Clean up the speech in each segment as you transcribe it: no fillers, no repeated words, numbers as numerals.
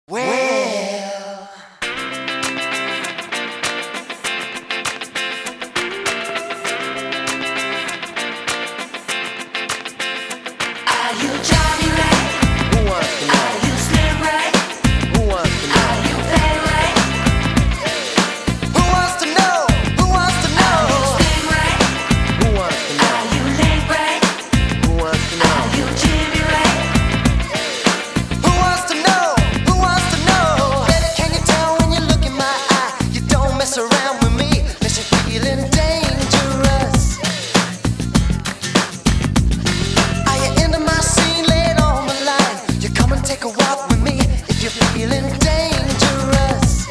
Well, are you Johnny Ray? Who wants to know? Are you Slim Ray? Who wants to know? Are you Play Ray? Who wants to know? Who wants to Are you know? Sting Ray? Who wants to know? Are you Link Ray? Who wants to Are know? you Jimmy Ray? Who wants to know? Who wants to know? Baby, can you tell when you look in my eye? You don't mess around with me unless you're feeling dangerous. Are you into my scene? Lay it on the line. You come and take a walk with me if you're feeling dangerous.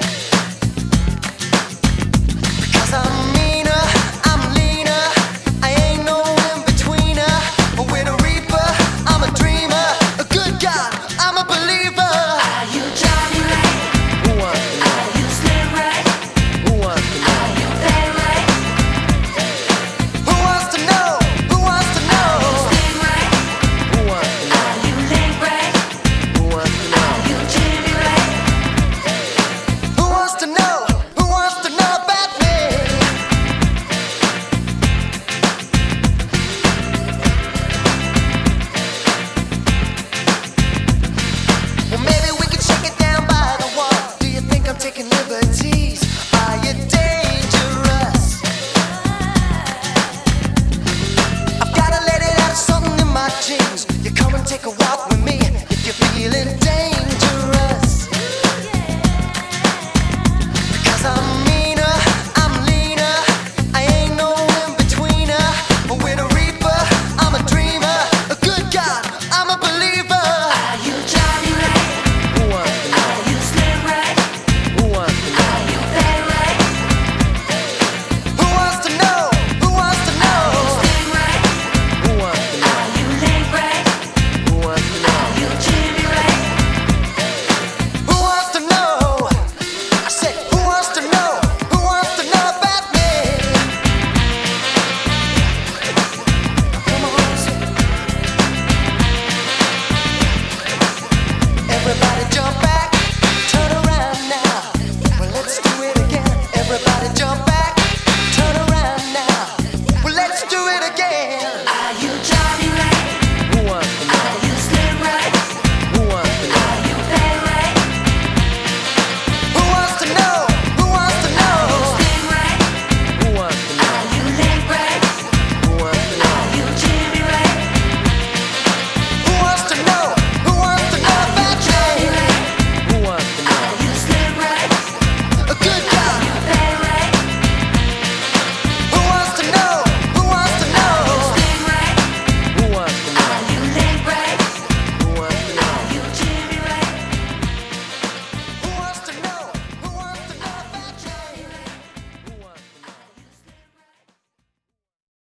Because I'm meaner, I'm leaner, I ain't no in-betweener. With a reaper, I'm a dreamer. A good God, I'm a believer. Are you Johnny Ray? Who wants to know? Are you Slim Ray? Who wants to know? Are you Play Ray? Who wants to know? Who wants to know? Sting Ray? Who wants to know? Are you Link Ray? Who wants to know? Are you Jimmy Ray? Who wants to know? Who wants to know about me? Well, maybe we can shake it down by the wall. Do you think I'm taking liberties? Are you daring?